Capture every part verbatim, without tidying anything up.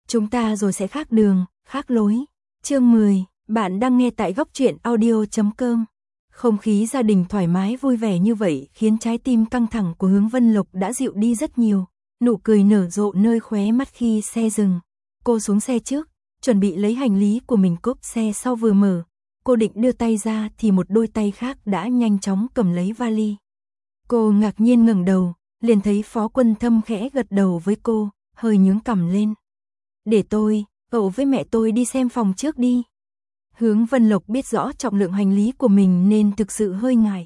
Chúng ta rồi sẽ khác đường, khác lối. Chương mười, bạn đang nghe tại góc truyện audio chấm com. Không khí gia đình thoải mái vui vẻ như vậy khiến trái tim căng thẳng của Hướng Vân Lộc đã dịu đi rất nhiều. Nụ cười nở rộ nơi khóe mắt khi xe dừng. Cô xuống xe trước, chuẩn bị lấy hành lý của mình, cốp xe sau vừa mở. Cô định đưa tay ra thì một đôi tay khác đã nhanh chóng cầm lấy vali. Cô ngạc nhiên ngẩng đầu, liền thấy Phó Quân Thâm khẽ gật đầu với cô, hơi nhướng cằm lên. Để tôi, cậu với mẹ tôi đi xem phòng trước đi. Hướng Vân Lộc biết rõ trọng lượng hành lý của mình nên thực sự hơi ngại.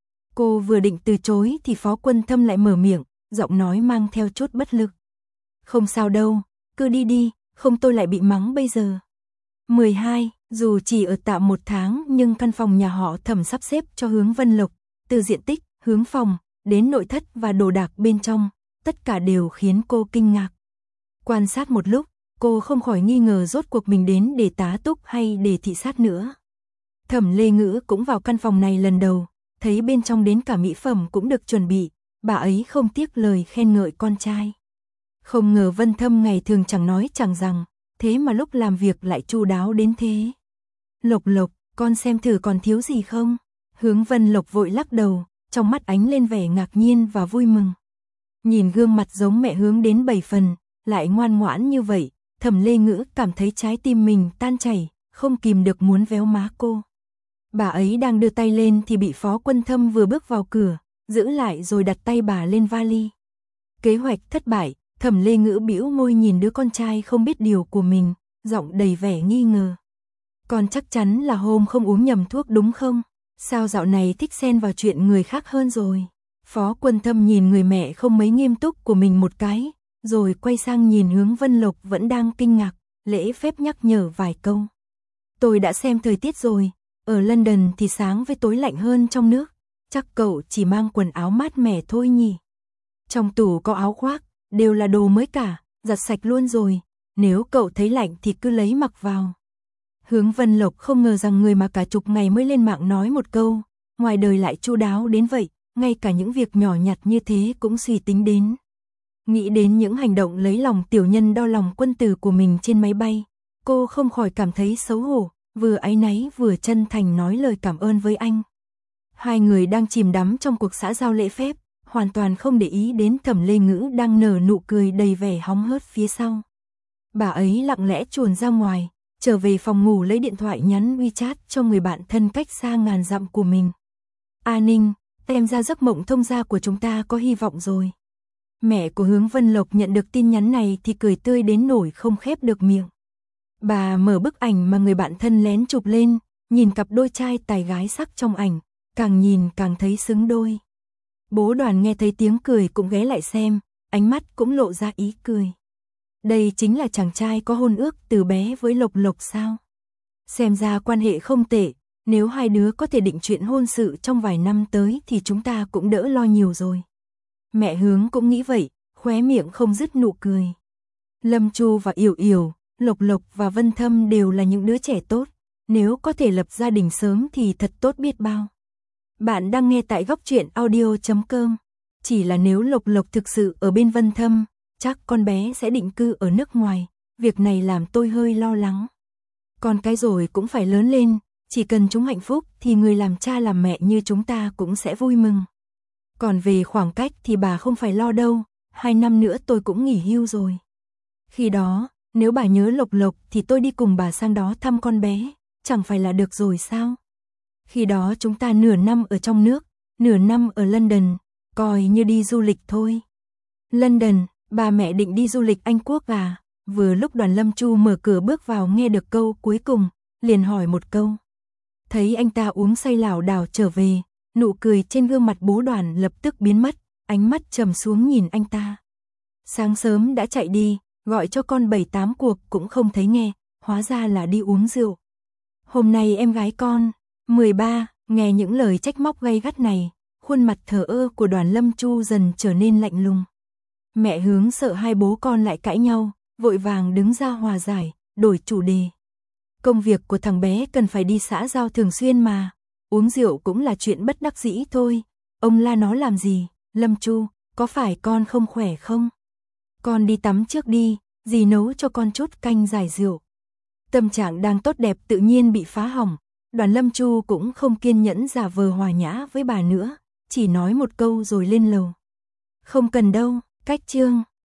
Cô vừa định từ chối thì Phó Quân Thâm lại mở miệng, giọng nói mang theo chút bất lực. Không sao đâu, cứ đi đi, không tôi lại bị mắng bây giờ. mười hai, dù chỉ ở tạm một tháng nhưng căn phòng nhà họ Thẩm sắp xếp cho Hướng Vân Lộc, từ diện tích, hướng phòng, đến nội thất và đồ đạc bên trong, tất cả đều khiến cô kinh ngạc. Quan sát một lúc, cô không khỏi nghi ngờ rốt cuộc mình đến để tá túc hay để thị sát nữa. Thẩm Lê Ngữ cũng vào căn phòng này lần đầu, thấy bên trong đến cả mỹ phẩm cũng được chuẩn bị, bà ấy không tiếc lời khen ngợi con trai. Không ngờ Vân Thâm ngày thường chẳng nói chẳng rằng, thế mà lúc làm việc lại chu đáo đến thế. Lộc Lộc, con xem thử còn thiếu gì không? Hướng Vân Lộc vội lắc đầu, trong mắt ánh lên vẻ ngạc nhiên và vui mừng. Nhìn gương mặt giống mẹ Hướng đến bảy phần, lại ngoan ngoãn như vậy, Thẩm Lê Ngữ cảm thấy trái tim mình tan chảy, không kìm được muốn véo má cô. Bà ấy đang đưa tay lên thì bị Phó Quân Thâm vừa bước vào cửa, giữ lại rồi đặt tay bà lên vali. Kế hoạch thất bại, Thẩm Lê Ngữ bĩu môi nhìn đứa con trai không biết điều của mình, giọng đầy vẻ nghi ngờ. Con chắc chắn là hôm không uống nhầm thuốc đúng không? Sao dạo này thích xen vào chuyện người khác hơn rồi? Phó Quân Thâm nhìn người mẹ không mấy nghiêm túc của mình một cái, rồi quay sang nhìn Hướng Vân Lộc vẫn đang kinh ngạc, lễ phép nhắc nhở vài câu. Tôi đã xem thời tiết rồi, ở London thì sáng với tối lạnh hơn trong nước, chắc cậu chỉ mang quần áo mát mẻ thôi nhỉ. Trong tủ có áo khoác, đều là đồ mới cả, giặt sạch luôn rồi, nếu cậu thấy lạnh thì cứ lấy mặc vào. Hướng Vân Lộc không ngờ rằng người mà cả chục ngày mới lên mạng nói một câu, ngoài đời lại chu đáo đến vậy, ngay cả những việc nhỏ nhặt như thế cũng suy tính đến. Nghĩ đến những hành động lấy lòng tiểu nhân đo lòng quân tử của mình trên máy bay, cô không khỏi cảm thấy xấu hổ, vừa áy náy vừa chân thành nói lời cảm ơn với anh. Hai người đang chìm đắm trong cuộc xã giao lễ phép, hoàn toàn không để ý đến Thẩm Lê Ngữ đang nở nụ cười đầy vẻ hóng hớt phía sau. Bà ấy lặng lẽ chuồn ra ngoài, trở về phòng ngủ lấy điện thoại nhắn WeChat cho người bạn thân cách xa ngàn dặm của mình. A Ninh, xem ra giấc mộng thông gia của chúng ta có hy vọng rồi. Mẹ của Hướng Vân Lộc nhận được tin nhắn này thì cười tươi đến nổi không khép được miệng. Bà mở bức ảnh mà người bạn thân lén chụp lên, nhìn cặp đôi trai tài gái sắc trong ảnh, càng nhìn càng thấy xứng đôi. Bố Đoàn nghe thấy tiếng cười cũng ghé lại xem, ánh mắt cũng lộ ra ý cười. Đây chính là chàng trai có hôn ước từ bé với Lộc Lộc sao? Xem ra quan hệ không tệ, nếu hai đứa có thể định chuyện hôn sự trong vài năm tới thì chúng ta cũng đỡ lo nhiều rồi. Mẹ Hướng cũng nghĩ vậy, khóe miệng không dứt nụ cười. Lâm Chu và Yểu Yểu, Lộc Lộc và Vân Thâm đều là những đứa trẻ tốt, nếu có thể lập gia đình sớm thì thật tốt biết bao. Bạn đang nghe tại góc truyện audio chấm com. Chỉ là nếu Lộc Lộc thực sự ở bên Vân Thâm, chắc con bé sẽ định cư ở nước ngoài, việc này làm tôi hơi lo lắng. Con cái rồi cũng phải lớn lên, chỉ cần chúng hạnh phúc thì người làm cha làm mẹ như chúng ta cũng sẽ vui mừng. Còn về khoảng cách thì bà không phải lo đâu, hai năm nữa tôi cũng nghỉ hưu rồi. Khi đó, nếu bà nhớ Lộc Lộc thì tôi đi cùng bà sang đó thăm con bé, chẳng phải là được rồi sao? Khi đó chúng ta nửa năm ở trong nước, nửa năm ở London, coi như đi du lịch thôi. London, bà mẹ định đi du lịch Anh Quốc à? Vừa lúc Đoàn Lâm Chu mở cửa bước vào nghe được câu cuối cùng, liền hỏi một câu. Thấy anh ta uống say lảo đảo trở về, nụ cười trên gương mặt bố Đoàn lập tức biến mất, ánh mắt trầm xuống nhìn anh ta. Sáng sớm đã chạy đi, gọi cho con bảy tám cuộc cũng không thấy nghe, hóa ra là đi uống rượu. Hôm nay em gái con, mười ba, nghe những lời trách móc gay gắt này, khuôn mặt thờ ơ của Đoàn Lâm Chu dần trở nên lạnh lùng. Mẹ Hướng sợ hai bố con lại cãi nhau, vội vàng đứng ra hòa giải, đổi chủ đề. Công việc của thằng bé cần phải đi xã giao thường xuyên mà, uống rượu cũng là chuyện bất đắc dĩ thôi. Ông la nó làm gì? Lâm Chu, có phải con không khỏe không? Con đi tắm trước đi, dì nấu cho con chút canh giải rượu. Tâm trạng đang tốt đẹp tự nhiên bị phá hỏng, Đoàn Lâm Chu cũng không kiên nhẫn giả vờ hòa nhã với bà nữa, chỉ nói một câu rồi lên lầu. Không cần đâu, cách Trương.